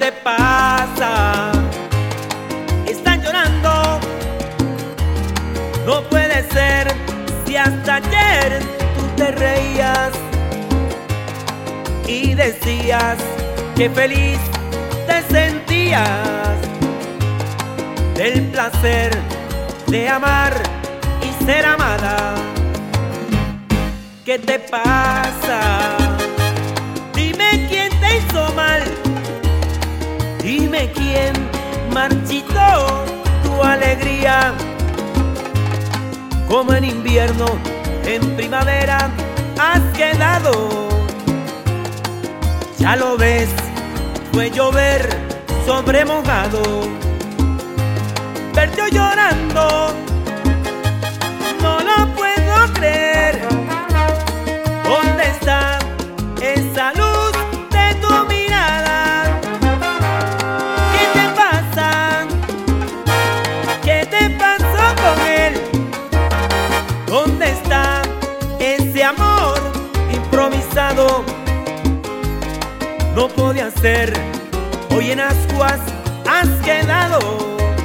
te pasa? Están llorando. No puede ser si hasta ayer tú te reías y decías que feliz te sentías del placer de amar y ser amada. ¿Qué te pasa? Dime quién te hizo mal. Dime quién marchitó tu alegría. Como en invierno, en primavera has quedado. Ya lo ves, fue llover sobre mojado. Verte llorando, no lo puedo creer. ¿Dónde está esa luz de tu mirada? ¿Qué te pasa? ¿Qué te pasó con él? ¿Dónde está ese amor improvisado? No podía ser, hoy en ascuas has quedado.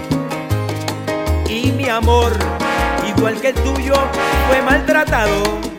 Y mi amor, igual que el tuyo, fue maltratado.